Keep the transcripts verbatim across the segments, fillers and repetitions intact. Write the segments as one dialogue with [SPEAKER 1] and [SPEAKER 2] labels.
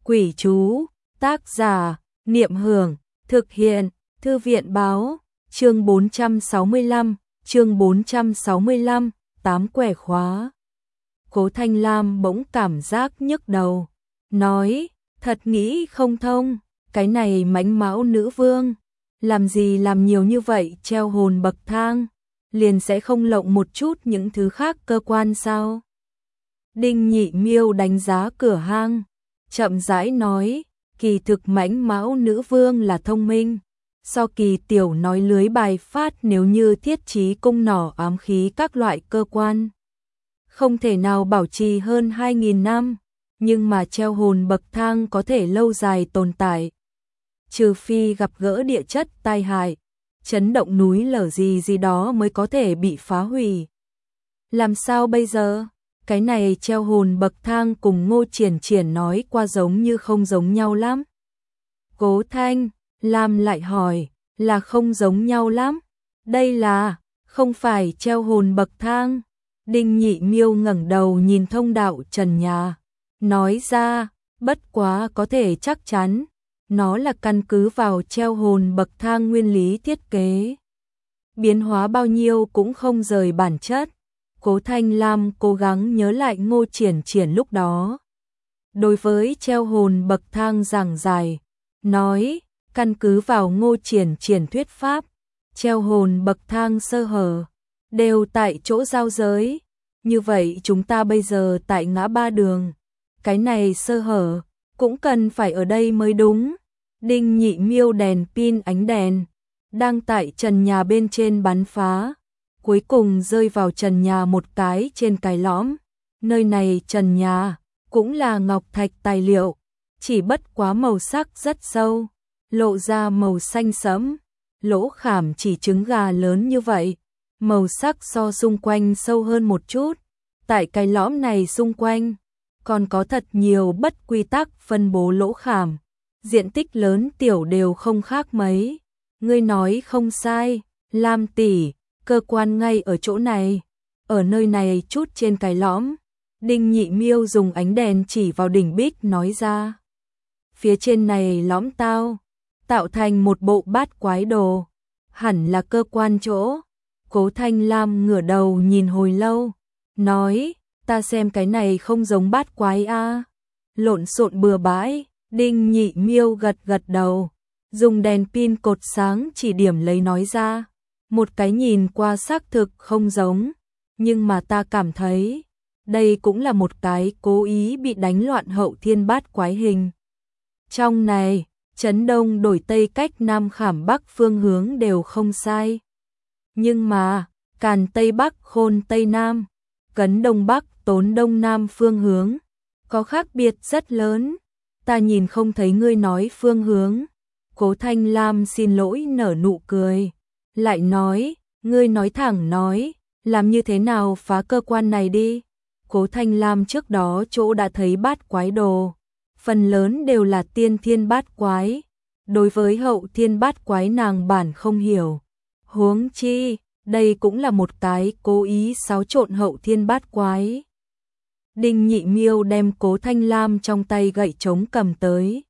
[SPEAKER 1] Quỷ chú, tác giả, Niệm Hưởng, thực hiện, Thư viện báo, chương bốn trăm sáu mươi lăm, chương bốn trăm sáu mươi lăm, tám quẻ khóa. Cố Thanh Lam bỗng cảm giác nhức đầu, nói, thật nghĩ không thông, cái này mãnh mão nữ vương, làm gì làm nhiều như vậy treo hồn bậc thang, liền sẽ không lộng một chút những thứ khác cơ quan sao? Đinh Nhị Miêu đánh giá cửa hang, chậm rãi nói, kỳ thực mãnh mão nữ vương là thông minh, so Kỳ tiểu nói lưới bài phát nếu như thiết trí cung nỏ ám khí các loại cơ quan. Không thể nào bảo trì hơn hai nghìn năm, nhưng mà treo hồn bậc thang có thể lâu dài tồn tại. Trừ phi gặp gỡ địa chất tai hại, chấn động núi lở gì gì đó mới có thể bị phá hủy. Làm sao bây giờ? Cái này treo hồn bậc thang cùng Ngô Triển Triển nói qua giống như không giống nhau lắm. Cố Thanh Lam lại hỏi, là không giống nhau lắm? Đây là, không phải treo hồn bậc thang. Đinh Nhị Miêu ngẩng đầu nhìn thông đạo trần nhà, nói ra, bất quá có thể chắc chắn, nó là căn cứ vào treo hồn bậc thang nguyên lý thiết kế. Biến hóa bao nhiêu cũng không rời bản chất. Cố Thanh Lam cố gắng nhớ lại Ngô Triển Triển lúc đó. Đối với treo hồn bậc thang giảng giải, nói, căn cứ vào Ngô Triển Triển thuyết pháp, treo hồn bậc thang sơ hở, đều tại chỗ giao giới. Như vậy chúng ta bây giờ tại ngã ba đường, cái này sơ hở, cũng cần phải ở đây mới đúng. Đinh Nhị Miêu đèn pin ánh đèn, đang tại trần nhà bên trên bắn phá. Cuối cùng rơi vào trần nhà một cái trên cái lõm. Nơi này trần nhà cũng là ngọc thạch tài liệu, chỉ bất quá màu sắc rất sâu, lộ ra màu xanh sẫm, lỗ khảm chỉ trứng gà lớn như vậy, màu sắc so xung quanh sâu hơn một chút. Tại cái lõm này xung quanh còn có thật nhiều bất quy tắc phân bố lỗ khảm, diện tích lớn tiểu đều không khác mấy. Ngươi nói không sai, Lam tỷ, cơ quan ngay ở chỗ này, ở nơi này chút trên cái lõm. Đinh Nhị Miêu dùng ánh đèn chỉ vào đỉnh bích nói ra. Phía trên này lõm tao, tạo thành một bộ bát quái đồ, hẳn là cơ quan chỗ. Cố Thanh Lam ngửa đầu nhìn hồi lâu, nói, ta xem cái này không giống bát quái a, lộn xộn bừa bãi. Đinh Nhị Miêu gật gật đầu, dùng đèn pin cột sáng chỉ điểm lấy nói ra. Một cái nhìn qua xác thực không giống, nhưng mà ta cảm thấy, đây cũng là một cái cố ý bị đánh loạn hậu thiên bát quái hình. Trong này, chấn đông đổi tây cách nam khảm bắc phương hướng đều không sai. Nhưng mà, càn tây bắc khôn tây nam, cấn đông bắc tốn đông nam phương hướng, có khác biệt rất lớn. Ta nhìn không thấy ngươi nói phương hướng. Cố Thanh Lam xin lỗi nở nụ cười. Lại nói, ngươi nói thẳng nói, làm như thế nào phá cơ quan này đi. Cố Thanh Lam trước đó chỗ đã thấy bát quái đồ, phần lớn đều là tiên thiên bát quái. Đối với hậu thiên bát quái nàng bản không hiểu. Huống chi, đây cũng là một cái cố ý xáo trộn hậu thiên bát quái. Đinh Nhị Miêu đem Cố Thanh Lam trong tay gậy trống cầm tới.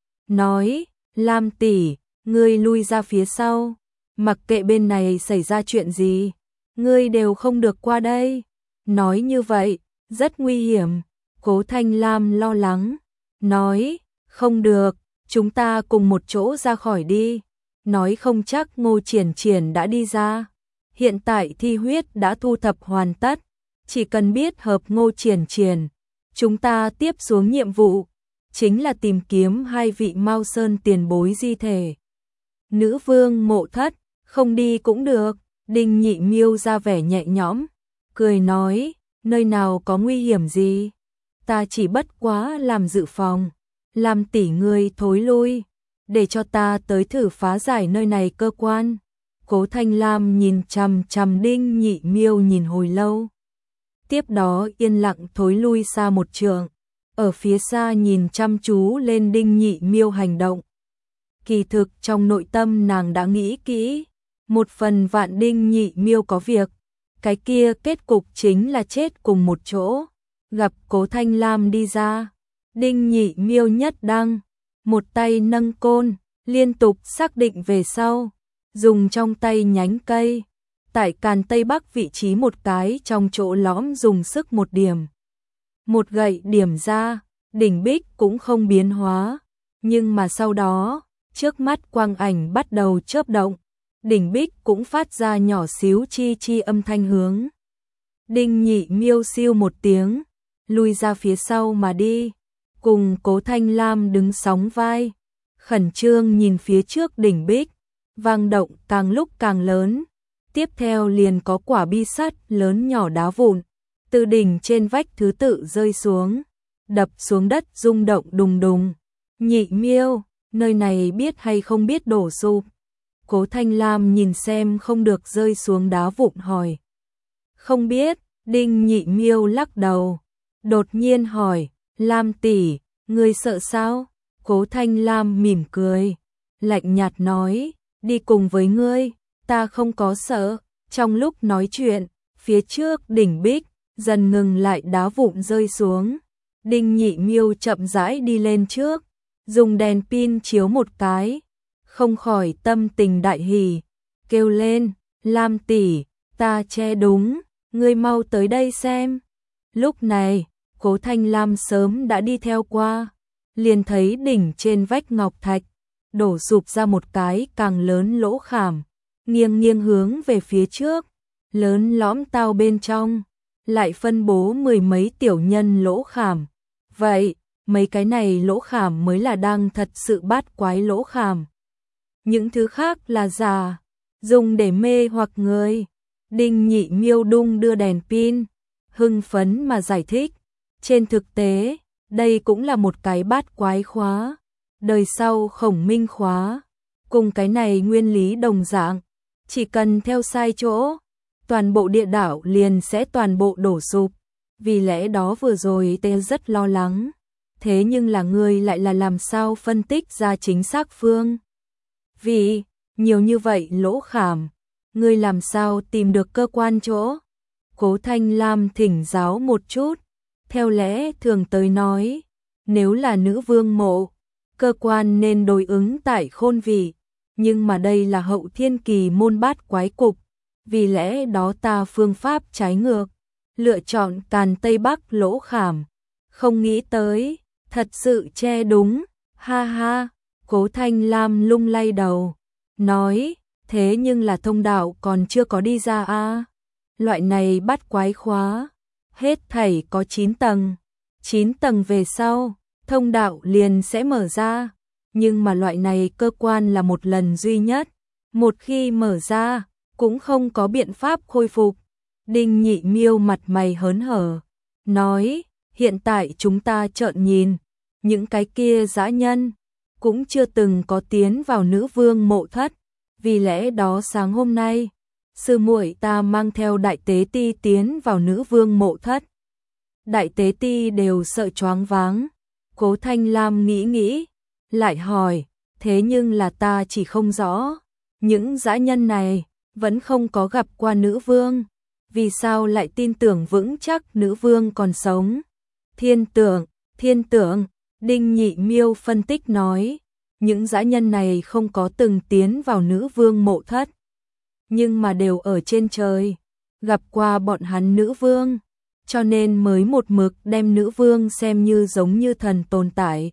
[SPEAKER 1] Nói, Lam tỷ, ngươi lui ra phía sau. Mặc kệ bên này xảy ra chuyện gì, ngươi đều không được qua đây. Nói như vậy, rất nguy hiểm. Cố Thanh Lam lo lắng, nói, không được, chúng ta cùng một chỗ ra khỏi đi. Nói không chắc Ngô Triển Triển đã đi ra. Hiện tại thi huyết đã thu thập hoàn tất, chỉ cần biết hợp Ngô Triển Triển, chúng ta tiếp xuống nhiệm vụ, chính là tìm kiếm hai vị Mao Sơn tiền bối di thể. Nữ vương Mộ Thất, không đi cũng được. Đinh Nhị Miêu ra vẻ nhẹ nhõm, cười nói, nơi nào có nguy hiểm gì, ta chỉ bất quá làm dự phòng. Làm tỷ ngươi thối lui, để cho ta tới thử phá giải nơi này cơ quan. Cố Thanh Lam nhìn chằm chằm Đinh Nhị Miêu nhìn hồi lâu, tiếp đó yên lặng thối lui xa một trượng, ở phía xa nhìn chăm chú lên Đinh Nhị Miêu hành động. Kỳ thực trong nội tâm nàng đã nghĩ kỹ, một phần vạn Đinh Nhị Miêu có việc, cái kia kết cục chính là chết cùng một chỗ. Gặp Cố Thanh Lam đi ra, Đinh Nhị Miêu nhất đăng, một tay nâng côn, liên tục xác định về sau, dùng trong tay nhánh cây, tại càn tây bắc vị trí một cái trong chỗ lõm dùng sức một điểm. Một gậy điểm ra, đỉnh bích cũng không biến hóa, nhưng mà sau đó, trước mắt quang ảnh bắt đầu chớp động, đỉnh bích cũng phát ra nhỏ xíu chi chi âm thanh hướng. Đinh Nhị Miêu siêu một tiếng, lui ra phía sau mà đi, cùng Cố Thanh Lam đứng sóng vai, khẩn trương nhìn phía trước đỉnh bích, vang động càng lúc càng lớn, tiếp theo liền có quả bi sắt lớn nhỏ đá vụn, từ đỉnh trên vách thứ tự rơi xuống, đập xuống đất rung động đùng đùng. Nhị Miêu, nơi này biết hay không biết đổ sụp? Cố Thanh Lam nhìn xem không được rơi xuống đá vụn hỏi. Không biết, Đinh Nhị Miêu lắc đầu, đột nhiên hỏi, Lam tỷ, ngươi sợ sao? Cố Thanh Lam mỉm cười, lạnh nhạt nói, đi cùng với ngươi, ta không có sợ. Trong lúc nói chuyện, phía trước đỉnh bích dần ngừng lại, đá vụn rơi xuống. Đinh Nhị Miêu chậm rãi đi lên trước, dùng đèn pin chiếu một cái, không khỏi tâm tình đại hỉ, kêu lên, Lam tỷ, ta che đúng, ngươi mau tới đây xem. Lúc này, Cố Thanh Lam sớm đã đi theo qua, liền thấy đỉnh trên vách ngọc thạch, đổ sụp ra một cái càng lớn lỗ khảm, nghiêng nghiêng hướng về phía trước, lớn lõm tao bên trong, lại phân bố mười mấy tiểu nhân lỗ khảm. Vậy, mấy cái này lỗ khảm mới là đang thật sự bát quái lỗ khảm. Những thứ khác là giả, dùng để mê hoặc người. Đinh Nhị Miêu đung đưa đèn pin, hưng phấn mà giải thích. Trên thực tế, đây cũng là một cái bát quái khóa, đời sau Khổng Minh khóa, cùng cái này nguyên lý đồng dạng, chỉ cần theo sai chỗ, toàn bộ địa đảo liền sẽ toàn bộ đổ sụp. Vì lẽ đó vừa rồi tê rất lo lắng, thế nhưng là ngươi lại là làm sao phân tích ra chính xác phương? Vì, nhiều như vậy lỗ khảm, ngươi làm sao tìm được cơ quan chỗ? Cố Thanh Lam thỉnh giáo một chút, theo lẽ thường tới nói, nếu là nữ vương mộ, cơ quan nên đối ứng tại khôn vị, nhưng mà đây là hậu thiên kỳ môn bát quái cục, vì lẽ đó ta phương pháp trái ngược, lựa chọn càn tây bắc lỗ khảm, không nghĩ tới, thật sự che đúng, ha ha. Cố Thanh Lam lung lay đầu, nói, thế nhưng là thông đạo còn chưa có đi ra a. Loại này bắt quái khóa, hết thảy có chín tầng, chín tầng về sau, thông đạo liền sẽ mở ra, nhưng mà loại này cơ quan là một lần duy nhất, một khi mở ra, cũng không có biện pháp khôi phục. Đinh Nhị Miêu mặt mày hớn hở, nói, hiện tại chúng ta trợn nhìn, những cái kia dã nhân, cũng chưa từng có tiến vào nữ vương mộ thất, vì lẽ đó sáng hôm nay, sư muội ta mang theo đại tế ti tiến vào nữ vương mộ thất. Đại tế ti đều sợ choáng váng, Cố Thanh Lam nghĩ nghĩ, lại hỏi, thế nhưng là ta chỉ không rõ, những dã nhân này vẫn không có gặp qua nữ vương, vì sao lại tin tưởng vững chắc nữ vương còn sống? Thiên tưởng, thiên tưởng, Đinh Nhị Miêu phân tích nói, những dã nhân này không có từng tiến vào nữ vương mộ thất, nhưng mà đều ở trên trời, gặp qua bọn hắn nữ vương, cho nên mới một mực đem nữ vương xem như giống như thần tồn tại.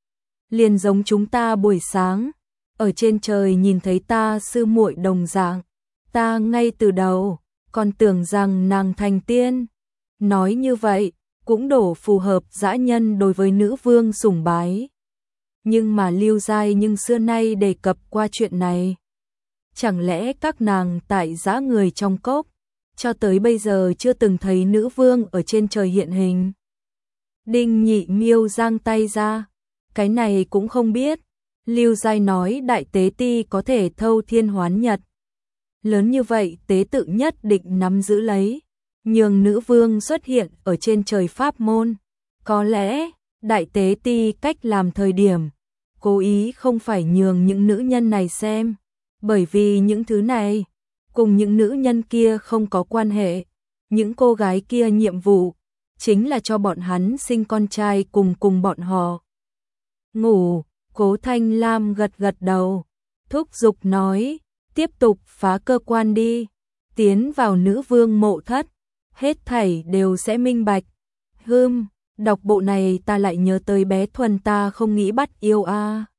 [SPEAKER 1] Liền giống chúng ta buổi sáng, ở trên trời nhìn thấy ta sư muội đồng dạng, ta ngay từ đầu còn tưởng rằng nàng thành tiên. Nói như vậy, cũng đổ phù hợp dã nhân đối với nữ vương sùng bái. Nhưng mà Lưu Giai nhưng xưa nay đề cập qua chuyện này. Chẳng lẽ các nàng tại dã người trong cốc, cho tới bây giờ chưa từng thấy nữ vương ở trên trời hiện hình? Đinh Nhị Miêu giang tay ra, cái này cũng không biết. Lưu Giai nói đại tế ti có thể thâu thiên hoán nhật. Lớn như vậy tế tự nhất định nắm giữ lấy, nhường nữ vương xuất hiện ở trên trời pháp môn. Có lẽ, đại tế ti cách làm thời điểm, cố ý không phải nhường những nữ nhân này xem, bởi vì những thứ này, cùng những nữ nhân kia không có quan hệ. Những cô gái kia nhiệm vụ, chính là cho bọn hắn sinh con trai cùng cùng bọn họ. Ngủ, Cố Thanh Lam gật gật đầu, thúc giục nói, tiếp tục phá cơ quan đi, tiến vào nữ vương mộ thất, hết thảy đều sẽ minh bạch. Hưm, đọc bộ này ta lại nhớ tới bé Thuần ta không nghĩ bắt yêu a. À.